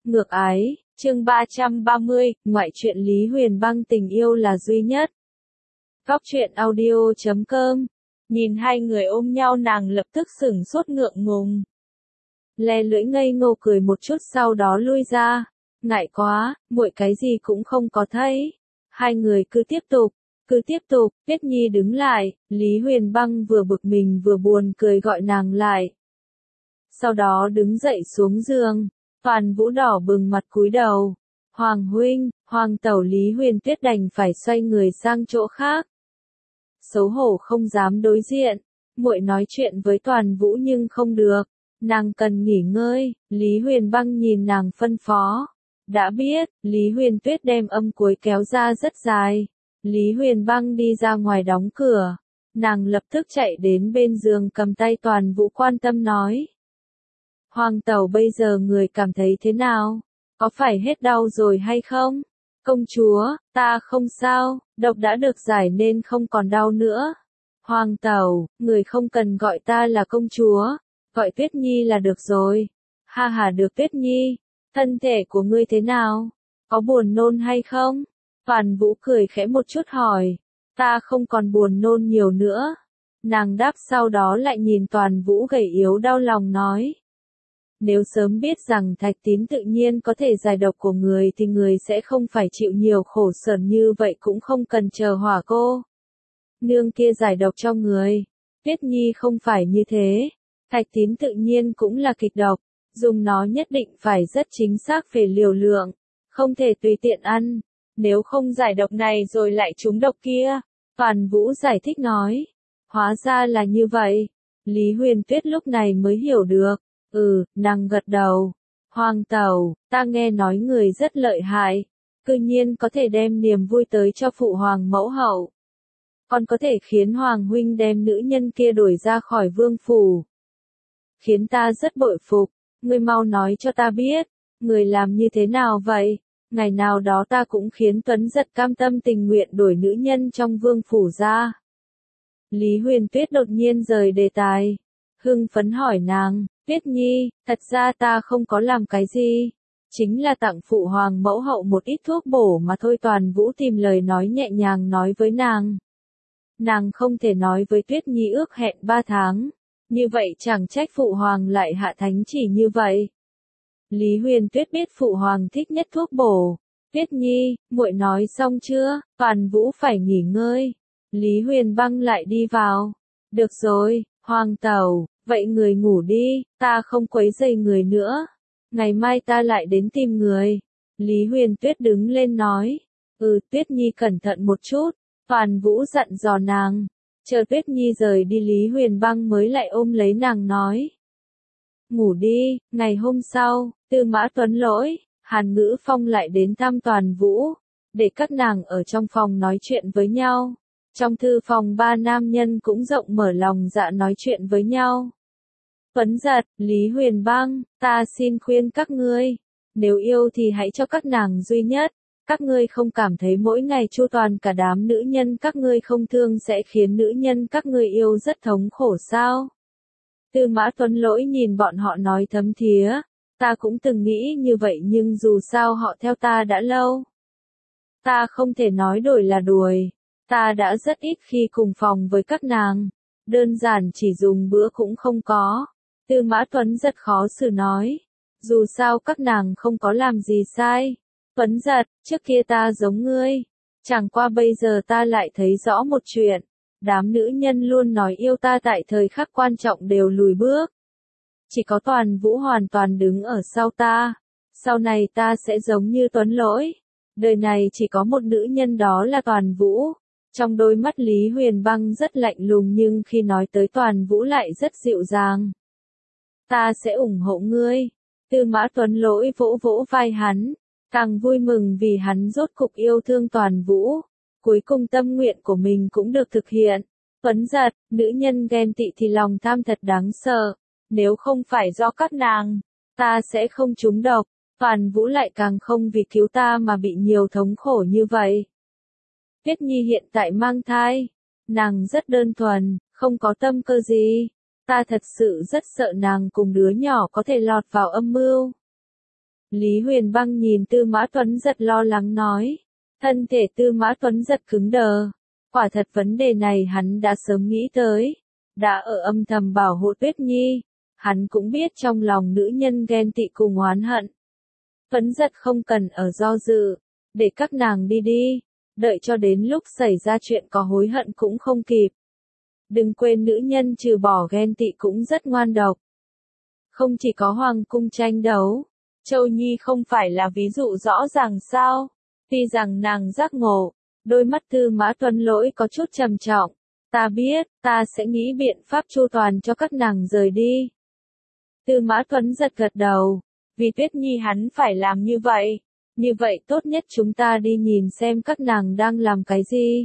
Ngược ái, chương 330, ngoại truyện Lý Huyền Băng tình yêu là duy nhất. Góc truyện audio.com. Nhìn hai người ôm nhau nàng lập tức sửng sốt ngượng ngùng. Le lưỡi ngây ngô cười một chút sau đó lui ra. Ngại quá, muội cái gì cũng không có thấy. Hai người cứ tiếp tục, Tuyết Nhi đứng lại, Lý Huyền Băng vừa bực mình vừa buồn cười gọi nàng lại. Sau đó đứng dậy xuống giường. Toàn Vũ đỏ bừng mặt cúi đầu. Hoàng huynh, Hoàng tẩu Lý Huyền Tuyết đành phải xoay người sang chỗ khác. Xấu hổ không dám đối diện, muội nói chuyện với Toàn Vũ nhưng không được, nàng cần nghỉ ngơi, Lý Huyền Băng nhìn nàng phân phó. Đã biết, Lý Huyền Tuyết đem âm cuối kéo ra rất dài. Lý Huyền Băng đi ra ngoài đóng cửa, nàng lập tức chạy đến bên giường cầm tay Toàn Vũ quan tâm nói. Hoàng tẩu bây giờ người cảm thấy thế nào? Có phải hết đau rồi hay không? Công chúa, ta không sao, độc đã được giải nên không còn đau nữa. Hoàng tẩu, người không cần gọi ta là công chúa, gọi Tuyết Nhi là được rồi. Ha ha được Tuyết Nhi, thân thể của ngươi thế nào? Có buồn nôn hay không? Toàn Vũ cười khẽ một chút hỏi. Ta không còn buồn nôn nhiều nữa. Nàng đáp sau đó lại nhìn Toàn Vũ gầy yếu đau lòng nói. Nếu sớm biết rằng thạch tín tự nhiên có thể giải độc của người thì người sẽ không phải chịu nhiều khổ sở như vậy cũng không cần chờ hỏa cô nương kia giải độc cho người. Tuyết Nhi không phải như thế. Thạch tín tự nhiên cũng là kịch độc, dùng nó nhất định phải rất chính xác về liều lượng, không thể tùy tiện ăn, nếu không giải độc này rồi lại trúng độc kia. Toàn Vũ giải thích nói. Hóa ra là như vậy. Lý Huyền Tuyết lúc này mới hiểu được. Nàng gật đầu. Hoàng tẩu, ta nghe nói người rất lợi hại, cư nhiên có thể đem niềm vui tới cho phụ hoàng mẫu hậu. Còn có thể khiến hoàng huynh đem nữ nhân kia đuổi ra khỏi vương phủ. Khiến ta rất bội phục, ngươi mau nói cho ta biết, người làm như thế nào vậy? Ngày nào đó ta cũng khiến Tuấn Giật cam tâm tình nguyện đuổi nữ nhân trong vương phủ ra. Lý Huyền Tuyết đột nhiên rời đề tài, hưng phấn hỏi nàng. Tuyết Nhi, thật ra ta không có làm cái gì, chính là tặng phụ hoàng mẫu hậu một ít thuốc bổ mà thôi. Toàn Vũ tìm lời nói nhẹ nhàng nói với nàng. Nàng không thể nói với Tuyết Nhi ước hẹn 3 tháng, như vậy chẳng trách phụ hoàng lại hạ thánh chỉ như vậy. Lý Huyền Tuyết biết phụ hoàng thích nhất thuốc bổ. Tuyết Nhi, muội nói xong chưa? Toàn Vũ phải nghỉ ngơi. Lý Huyền Băng lại đi vào. Được rồi, Hoàng tẩu. Vậy người ngủ đi, ta không quấy rầy người nữa. Ngày mai ta lại đến tìm người. Lý Huyền Tuyết đứng lên nói. Tuyết Nhi cẩn thận một chút. Toàn Vũ dặn dò nàng. Chờ Tuyết Nhi rời đi Lý Huyền Băng mới lại ôm lấy nàng nói. Ngủ đi. Ngày hôm sau, Tư Mã Tuấn Lỗi, Hàn Ngữ Phong lại đến thăm Toàn Vũ, để các nàng ở trong phòng nói chuyện với nhau. Trong thư phòng 3 nam nhân cũng rộng mở lòng dạ nói chuyện với nhau. Tuấn Giật, Lý Huyền Băng, ta xin khuyên các ngươi, nếu yêu thì hãy cho các nàng duy nhất. Các ngươi không cảm thấy mỗi ngày chu toàn cả đám nữ nhân các ngươi không thương sẽ khiến nữ nhân các ngươi yêu rất thống khổ sao? Tư Mã Tuấn Lỗi nhìn bọn họ nói thấm thía. Ta cũng từng nghĩ như vậy nhưng dù sao họ theo ta đã lâu. Ta không thể nói đổi là đuổi. Ta đã rất ít khi cùng phòng với các nàng. Đơn giản chỉ dùng bữa cũng không có. Tư Mã Tuấn Giật khó xử nói. Dù sao các nàng không có làm gì sai. Tuấn Giật, trước kia ta giống ngươi. Chẳng qua bây giờ ta lại thấy rõ một chuyện. Đám nữ nhân luôn nói yêu ta tại thời khắc quan trọng đều lùi bước. Chỉ có Toàn Vũ hoàn toàn đứng ở sau ta. Sau này ta sẽ giống như Tuấn Lỗi. Đời này chỉ có một nữ nhân đó là Toàn Vũ. Trong đôi mắt Lý Huyền Băng rất lạnh lùng nhưng khi nói tới Toàn Vũ lại rất dịu dàng. Ta sẽ ủng hộ ngươi. Tư Mã Tuấn Lỗi vỗ vỗ vai hắn, càng vui mừng vì hắn rốt cục yêu thương Toàn Vũ. Cuối cùng tâm nguyện của mình cũng được thực hiện. Tuấn Giật, nữ nhân ghen tị thì lòng tham thật đáng sợ. Nếu không phải do các nàng, ta sẽ không trúng độc. Toàn Vũ lại càng không vì cứu ta mà bị nhiều thống khổ như vậy. Tuyết Nhi hiện tại mang thai. Nàng rất đơn thuần, không có tâm cơ gì. Ta thật sự rất sợ nàng cùng đứa nhỏ có thể lọt vào âm mưu. Lý Huyền Băng nhìn Tư Mã Tuấn Giật lo lắng nói. Thân thể Tư Mã Tuấn Giật cứng đờ. Quả thật vấn đề này hắn đã sớm nghĩ tới. Đã ở âm thầm bảo hộ Tuyết Nhi. Hắn cũng biết trong lòng nữ nhân ghen tị cùng oán hận. Tuấn Giật không cần ở do dự. Để các nàng đi đi. Đợi cho đến lúc xảy ra chuyện có hối hận cũng không kịp. Đừng quên nữ nhân trừ bỏ ghen tị cũng rất ngoan độc. Không chỉ có hoàng cung tranh đấu. Châu Nhi không phải là ví dụ rõ ràng sao. Tuy rằng nàng giác ngộ. Đôi mắt Tư Mã Tuấn Lỗi có chút trầm trọng. Ta biết, ta sẽ nghĩ biện pháp chu toàn cho các nàng rời đi. Tư Mã Tuấn Giật gật đầu. Vì Tuyết Nhi hắn phải làm như vậy. Như vậy tốt nhất chúng ta đi nhìn xem các nàng đang làm cái gì.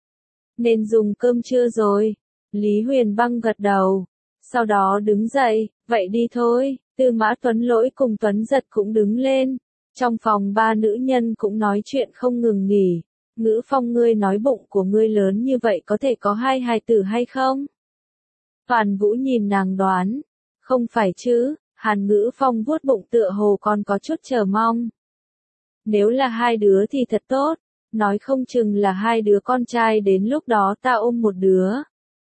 Nên dùng cơm trưa rồi. Lý Huyền Băng gật đầu. Sau đó đứng dậy, vậy đi thôi. Tư Mã Tuấn Lỗi cùng Tuấn Giật cũng đứng lên. Trong phòng ba nữ nhân cũng nói chuyện không ngừng nghỉ. Ngữ Phong, ngươi nói bụng của ngươi lớn như vậy có thể có hai hài tử hay không? Toàn Vũ nhìn nàng đoán. Không phải chứ, Hàn Ngữ Phong vuốt bụng tựa hồ còn có chút chờ mong. Nếu là hai đứa thì thật tốt, nói không chừng là hai đứa con trai đến lúc đó ta ôm một đứa.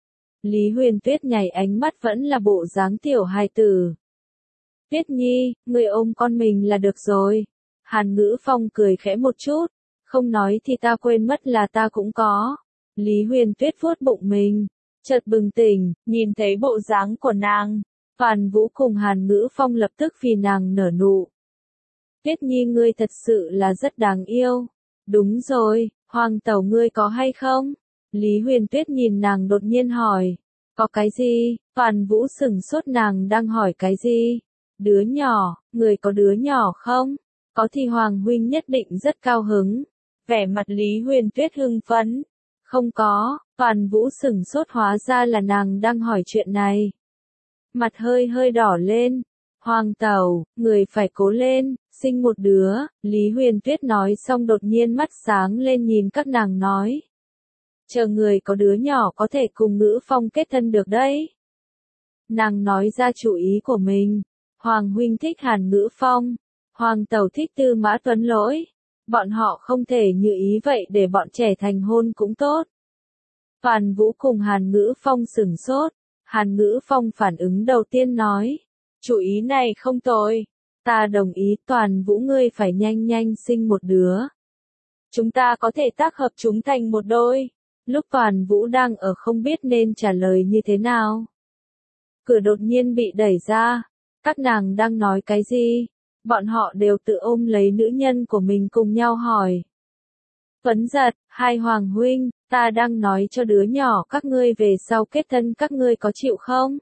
Lý Huyền Tuyết nhảy ánh mắt vẫn là bộ dáng tiểu hài tử. Tuyết Nhi, ngươi ôm con mình là được rồi. Hàn Ngữ Phong cười khẽ một chút, không nói thì ta quên mất là ta cũng có. Lý Huyền Tuyết vuốt bụng mình, chợt bừng tỉnh, nhìn thấy bộ dáng của nàng. Toàn Vũ cùng Hàn Ngữ Phong lập tức vì nàng nở nụ. Tuyết Nhi ngươi thật sự là rất đáng yêu. Đúng rồi, Hoàng tẩu ngươi có hay không? Lý Huyền Tuyết nhìn nàng đột nhiên hỏi. Có cái gì? Toàn Vũ sửng sốt, nàng đang hỏi cái gì? Đứa nhỏ, người có đứa nhỏ không? Có thì Hoàng huynh nhất định rất cao hứng. Vẻ mặt Lý Huyền Tuyết hưng phấn. Không có, Toàn Vũ sửng sốt, hóa ra là nàng đang hỏi chuyện này. Mặt hơi hơi đỏ lên. Hoàng tẩu, người phải cố lên, sinh một đứa. Lý Huyền Tuyết nói xong đột nhiên mắt sáng lên nhìn các nàng nói. Chờ người có đứa nhỏ có thể cùng Ngữ Phong kết thân được đấy. Nàng nói ra chủ ý của mình. Hoàng huynh thích Hàn Ngữ Phong. Hoàng tẩu thích Tư Mã Tuấn Lỗi. Bọn họ không thể như ý vậy, để bọn trẻ thành hôn cũng tốt. Toàn Vũ cùng Hàn Ngữ Phong sửng sốt. Hàn Ngữ Phong phản ứng đầu tiên nói. Chủ ý này không tồi. Ta đồng ý. Toàn Vũ ngươi phải nhanh nhanh sinh một đứa. Chúng ta có thể tác hợp chúng thành một đôi. Lúc Toàn Vũ đang ở không biết nên trả lời như thế nào. Cửa đột nhiên bị đẩy ra. Các nàng đang nói cái gì? Bọn họ đều tự ôm lấy nữ nhân của mình cùng nhau hỏi. Tuấn Giật, hai hoàng huynh, ta đang nói cho đứa nhỏ các ngươi về sau kết thân các ngươi có chịu không?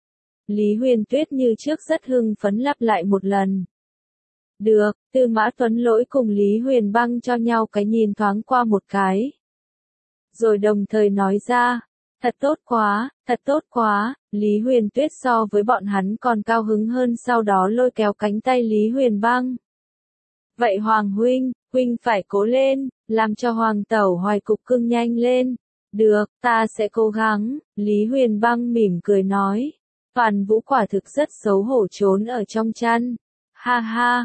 Lý Huyền Tuyết như trước rất hưng phấn lặp lại một lần. Được, Tư Mã Tuấn Lỗi cùng Lý Huyền Băng cho nhau cái nhìn thoáng qua một cái. Rồi đồng thời nói ra, thật tốt quá, Lý Huyền Tuyết so với bọn hắn còn cao hứng hơn, sau đó lôi kéo cánh tay Lý Huyền Băng. Vậy Hoàng huynh, huynh phải cố lên, làm cho Hoàng tẩu hoài cục cưng nhanh lên. Được, ta sẽ cố gắng, Lý Huyền Băng mỉm cười nói. Toàn Vũ quả thực rất xấu hổ trốn ở trong chăn. Ha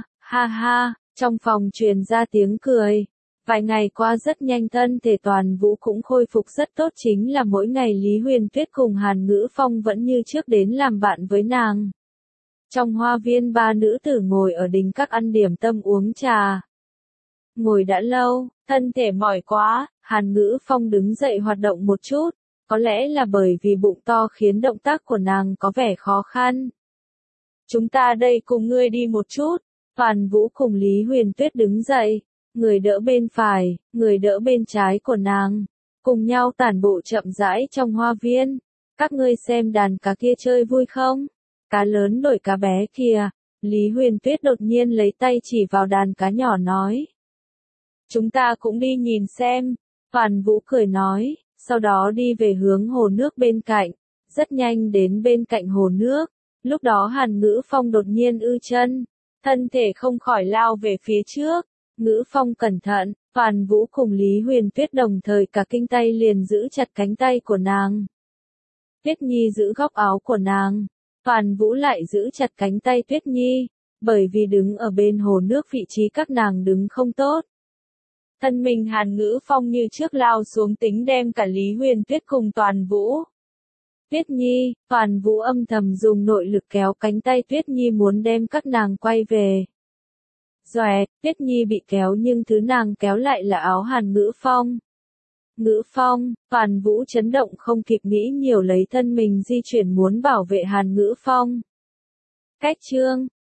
ha, trong phòng truyền ra tiếng cười. Vài ngày qua rất nhanh, thân thể Toàn Vũ cũng khôi phục rất tốt, chính là mỗi ngày Lý Huyền Tuyết cùng Hàn Ngữ Phong vẫn như trước đến làm bạn với nàng. Trong hoa viên ba nữ tử ngồi ở đình các ăn điểm tâm uống trà. Ngồi đã lâu, thân thể mỏi quá, Hàn Ngữ Phong đứng dậy hoạt động một chút, có lẽ là bởi vì bụng to khiến động tác của nàng có vẻ khó khăn. Chúng ta đây cùng ngươi đi một chút. Toàn Vũ cùng Lý Huyền Tuyết đứng dậy. Người đỡ bên phải, người đỡ bên trái của nàng, cùng nhau tản bộ chậm rãi trong hoa viên. Các ngươi xem đàn cá kia chơi vui không? Cá lớn đổi cá bé kìa. Lý Huyền Tuyết đột nhiên lấy tay chỉ vào đàn cá nhỏ nói. Chúng ta cũng đi nhìn xem. Toàn Vũ cười nói, sau đó đi về hướng hồ nước bên cạnh. Rất nhanh đến bên cạnh hồ nước. Lúc đó Hàn Ngữ Phong đột nhiên ư chân, thân thể không khỏi lao về phía trước. Ngữ Phong cẩn thận, Toàn Vũ cùng Lý Huyền Tuyết đồng thời cả kinh tay liền giữ chặt cánh tay của nàng. Tuyết Nhi giữ góc áo của nàng, Toàn Vũ lại giữ chặt cánh tay Tuyết Nhi. bởi vì đứng ở bên hồ nước vị trí các nàng đứng không tốt. Thân mình Hàn Ngữ Phong như trước lao xuống tính đem cả Lý Huyền Tuyết cùng Toàn Vũ. Tuyết Nhi, Toàn Vũ âm thầm dùng nội lực kéo cánh tay Tuyết Nhi muốn đem các nàng quay về. Doè, Tuyết Nhi bị kéo nhưng thứ nàng kéo lại là áo Hàn Ngữ Phong. Ngữ Phong, Toàn Vũ chấn động không kịp nghĩ nhiều lấy thân mình di chuyển muốn bảo vệ Hàn Ngữ Phong. Cách chương